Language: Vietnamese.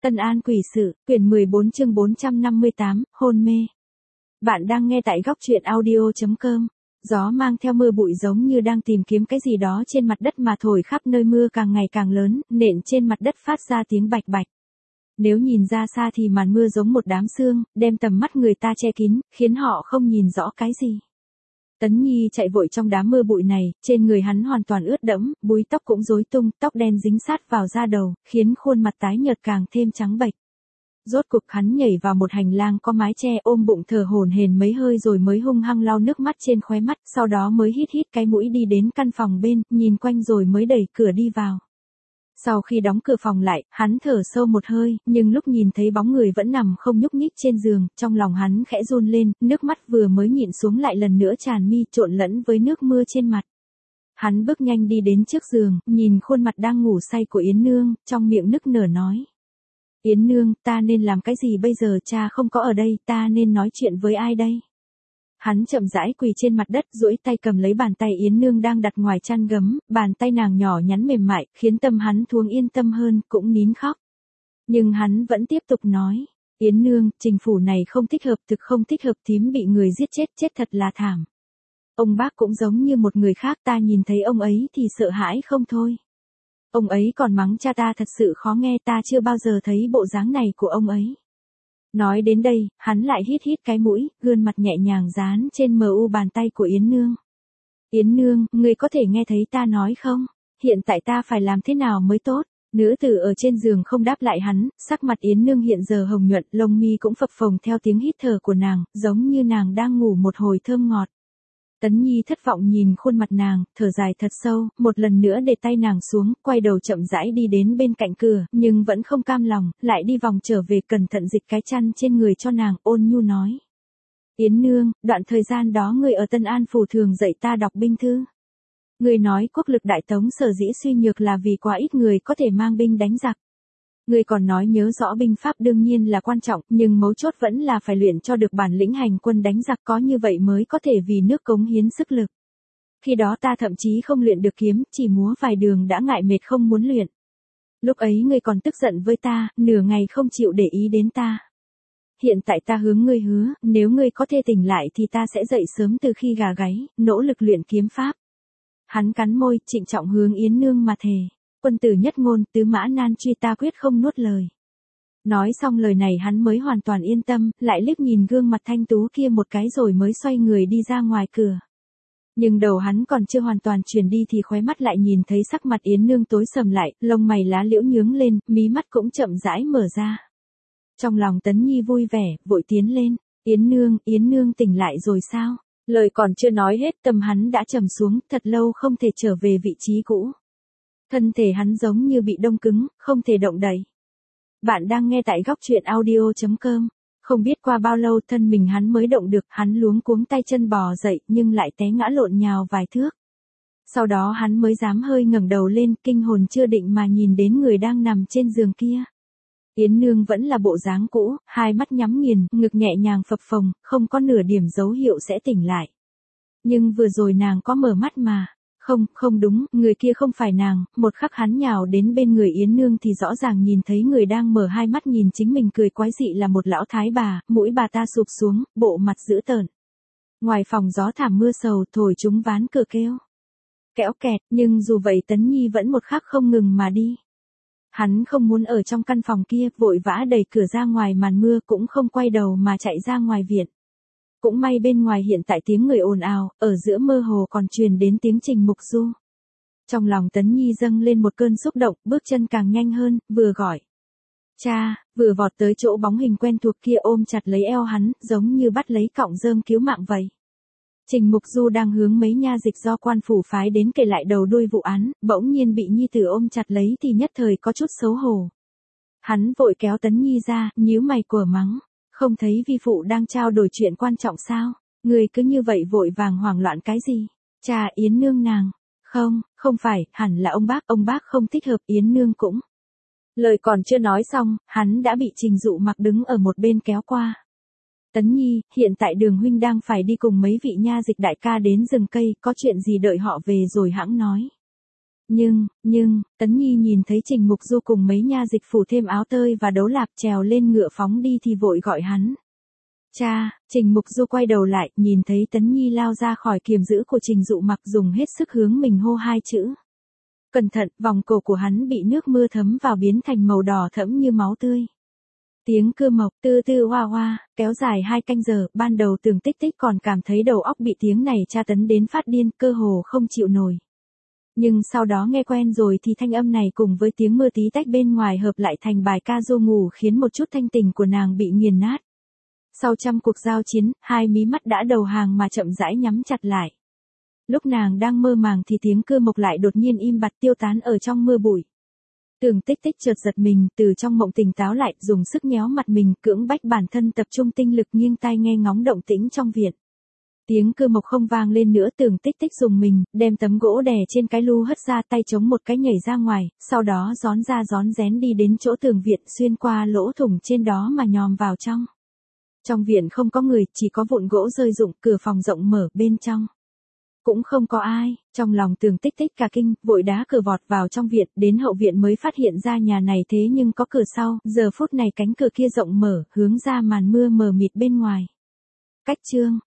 Tân An quỷ sự, quyển 14 chương 458, hôn mê. Bạn đang nghe tại góc truyện audio.com. Gió mang theo mưa bụi giống như đang tìm kiếm cái gì đó trên mặt đất mà thổi khắp nơi, mưa càng ngày càng lớn, nện trên mặt đất phát ra tiếng bạch bạch. Nếu nhìn ra xa thì màn mưa giống một đám sương, đem tầm mắt người ta che kín, khiến họ không nhìn rõ cái gì. Tấn Nhi chạy vội trong đám mưa bụi này, trên người hắn hoàn toàn ướt đẫm, búi tóc cũng rối tung, tóc đen dính sát vào da đầu, khiến khuôn mặt tái nhợt càng thêm trắng bệch. Rốt cục hắn nhảy vào một hành lang có mái che, ôm bụng thở hổn hển mấy hơi rồi mới hung hăng lau nước mắt trên khóe mắt, sau đó mới hít cái mũi đi đến căn phòng bên, nhìn quanh rồi mới đẩy cửa đi vào. Sau khi đóng cửa phòng lại, hắn thở sâu một hơi, nhưng lúc nhìn thấy bóng người vẫn nằm không nhúc nhích trên giường, trong lòng hắn khẽ run lên, nước mắt vừa mới nhịn xuống lại lần nữa tràn mi, trộn lẫn với nước mưa trên mặt. Hắn bước nhanh đi đến trước giường, nhìn khuôn mặt đang ngủ say của Yến Nương, trong miệng nức nở nói: Yến Nương, ta nên làm cái gì bây giờ, cha không có ở đây, ta nên nói chuyện với ai đây? Hắn chậm rãi quỳ trên mặt đất, duỗi tay cầm lấy bàn tay Yến Nương đang đặt ngoài chăn gấm, bàn tay nàng nhỏ nhắn mềm mại, khiến tâm hắn thoáng yên tâm hơn, cũng nín khóc. Nhưng hắn vẫn tiếp tục nói: Yến Nương, trình phủ này không thích hợp, thực không thích hợp, thím bị người giết chết, chết thật là thảm. Ông bác cũng giống như một người khác, ta nhìn thấy ông ấy thì sợ hãi không thôi. Ông ấy còn mắng cha ta thật sự khó nghe, ta chưa bao giờ thấy bộ dáng này của ông ấy. Nói đến đây, hắn lại hít cái mũi, gương mặt nhẹ nhàng dán trên mu bàn tay của Yến Nương. Yến Nương, ngươi có thể nghe thấy ta nói không? Hiện tại ta phải làm thế nào mới tốt? Nữ tử ở trên giường không đáp lại hắn, sắc mặt Yến Nương hiện giờ hồng nhuận, lông mi cũng phập phồng theo tiếng hít thở của nàng, giống như nàng đang ngủ một hồi thơm ngọt. Tấn Nhi thất vọng nhìn khuôn mặt nàng, thở dài thật sâu, một lần nữa để tay nàng xuống, quay đầu chậm rãi đi đến bên cạnh cửa, nhưng vẫn không cam lòng, lại đi vòng trở về, cẩn thận dịch cái chăn trên người cho nàng, ôn nhu nói: Yến Nương, đoạn thời gian đó người ở Tân An phủ thường dạy ta đọc binh thư. Người nói quốc lực Đại Tống sở dĩ suy nhược là vì quá ít người có thể mang binh đánh giặc. Người còn nói nhớ rõ binh pháp đương nhiên là quan trọng, nhưng mấu chốt vẫn là phải luyện cho được bản lĩnh hành quân đánh giặc, có như vậy mới có thể vì nước cống hiến sức lực. Khi đó ta thậm chí không luyện được kiếm, chỉ múa vài đường đã ngại mệt không muốn luyện. Lúc ấy ngươi còn tức giận với ta, nửa ngày không chịu để ý đến ta. Hiện tại ta hướng ngươi hứa, nếu ngươi có thể tỉnh lại thì ta sẽ dậy sớm từ khi gà gáy, nỗ lực luyện kiếm pháp. Hắn cắn môi, trịnh trọng hướng Yến Nương mà thề: Quân tử nhất ngôn, tứ mã nan truy, ta quyết không nuốt lời. Nói xong lời này hắn mới hoàn toàn yên tâm, lại liếc nhìn gương mặt thanh tú kia một cái rồi mới xoay người đi ra ngoài cửa. Nhưng đầu hắn còn chưa hoàn toàn chuyển đi thì khóe mắt lại nhìn thấy sắc mặt Yến Nương tối sầm lại, lông mày lá liễu nhướng lên, mí mắt cũng chậm rãi mở ra. Trong lòng Tấn Nhi vui vẻ, vội tiến lên: Yến Nương tỉnh lại rồi sao? Lời còn chưa nói hết, tâm hắn đã trầm xuống, thật lâu không thể trở về vị trí cũ. Thân thể hắn giống như bị đông cứng, không thể động đậy. Bạn đang nghe tại góc truyện audio.com. Không biết qua bao lâu thân mình hắn mới động được, hắn luống cuống tay chân bò dậy nhưng lại té ngã lộn nhào vài thước. Sau đó hắn mới dám hơi ngẩng đầu lên, kinh hồn chưa định mà nhìn đến người đang nằm trên giường kia. Yến Nương vẫn là bộ dáng cũ, hai mắt nhắm nghiền, ngực nhẹ nhàng phập phồng, không có nửa điểm dấu hiệu sẽ tỉnh lại. Nhưng vừa rồi nàng có mở mắt mà. Không đúng, người kia không phải nàng, một khắc hắn nhào đến bên người Yến Nương thì rõ ràng nhìn thấy người đang mở hai mắt nhìn chính mình cười quái dị là một lão thái bà, mũi bà ta sụp xuống, bộ mặt dữ tợn. Ngoài phòng gió thảm mưa sầu thổi chúng ván cửa kêu kéo kẹt, nhưng dù vậy Tấn Nhi vẫn một khắc không ngừng mà đi. Hắn không muốn ở trong căn phòng kia, vội vã đẩy cửa ra ngoài màn mưa, cũng không quay đầu mà chạy ra ngoài viện. Cũng may bên ngoài hiện tại tiếng người ồn ào, ở giữa mơ hồ còn truyền đến tiếng Trình Mục Du. Trong lòng Tấn Nhi dâng lên một cơn xúc động, bước chân càng nhanh hơn, vừa gọi cha, vừa vọt tới chỗ bóng hình quen thuộc kia ôm chặt lấy eo hắn, giống như bắt lấy cọng rơm cứu mạng vậy. Trình Mục Du đang hướng mấy nha dịch do quan phủ phái đến kể lại đầu đuôi vụ án, bỗng nhiên bị nhi tử ôm chặt lấy thì nhất thời có chút xấu hổ. Hắn vội kéo Tấn Nhi ra, nhíu mày quở mắng: Không thấy vi phụ đang trao đổi chuyện quan trọng sao? Người cứ như vậy vội vàng hoảng loạn cái gì? Cha, Yến Nương nàng. Không phải, hẳn là ông bác không thích hợp, Yến Nương cũng. Lời còn chưa nói xong, hắn đã bị Trình Dụ Mặc đứng ở một bên kéo qua. Tấn Nhi, hiện tại Đường huynh đang phải đi cùng mấy vị nha dịch đại ca đến rừng cây, có chuyện gì đợi họ về rồi hãng nói. Nhưng, Tấn Nhi nhìn thấy Trình Mục Du cùng mấy nha dịch phủ thêm áo tơi và đấu lạp trèo lên ngựa phóng đi thì vội gọi hắn. Cha, Trình Mục Du quay đầu lại, nhìn thấy Tấn Nhi lao ra khỏi kiềm giữ của Trình Dụ Mặc dùng hết sức hướng mình hô hai chữ. Cẩn thận, vòng cổ của hắn bị nước mưa thấm vào biến thành màu đỏ thẫm như máu tươi. Tiếng cưa mộc tư tư hoa hoa, kéo dài 2 canh giờ, ban đầu Tưởng Tích Tích còn cảm thấy đầu óc bị tiếng này tra tấn đến phát điên, cơ hồ không chịu nổi. Nhưng sau đó nghe quen rồi thì thanh âm này cùng với tiếng mưa tí tách bên ngoài hợp lại thành bài ca ru ngủ khiến một chút thanh tình của nàng bị nghiền nát. Sau trăm cuộc giao chiến, 2 mí mắt đã đầu hàng mà chậm rãi nhắm chặt lại. Lúc nàng đang mơ màng thì tiếng cưa mộc lại đột nhiên im bặt tiêu tán ở trong mưa bụi. Tưởng Tích Tích chợt giật mình, từ trong mộng tỉnh táo lại, dùng sức nhéo mặt mình, cưỡng bách bản thân tập trung tinh lực nghiêng tai nghe ngóng động tĩnh trong viện. Tiếng cưa mộc không vang lên nữa, Tưởng Tích Tích dùng mình, đem tấm gỗ đè trên cái lu hất ra, tay chống một cái nhảy ra ngoài, sau đó rón ra rón rén đi đến chỗ tường viện, xuyên qua lỗ thủng trên đó mà nhòm vào trong. Trong viện không có người, chỉ có vụn gỗ rơi rụng, cửa phòng rộng mở, bên trong cũng không có ai. Trong lòng Tưởng Tích Tích cả kinh, vội đá cửa vọt vào trong viện, đến hậu viện mới phát hiện ra nhà này thế nhưng có cửa sau, giờ phút này cánh cửa kia rộng mở, hướng ra màn mưa mờ mịt bên ngoài. Cách chương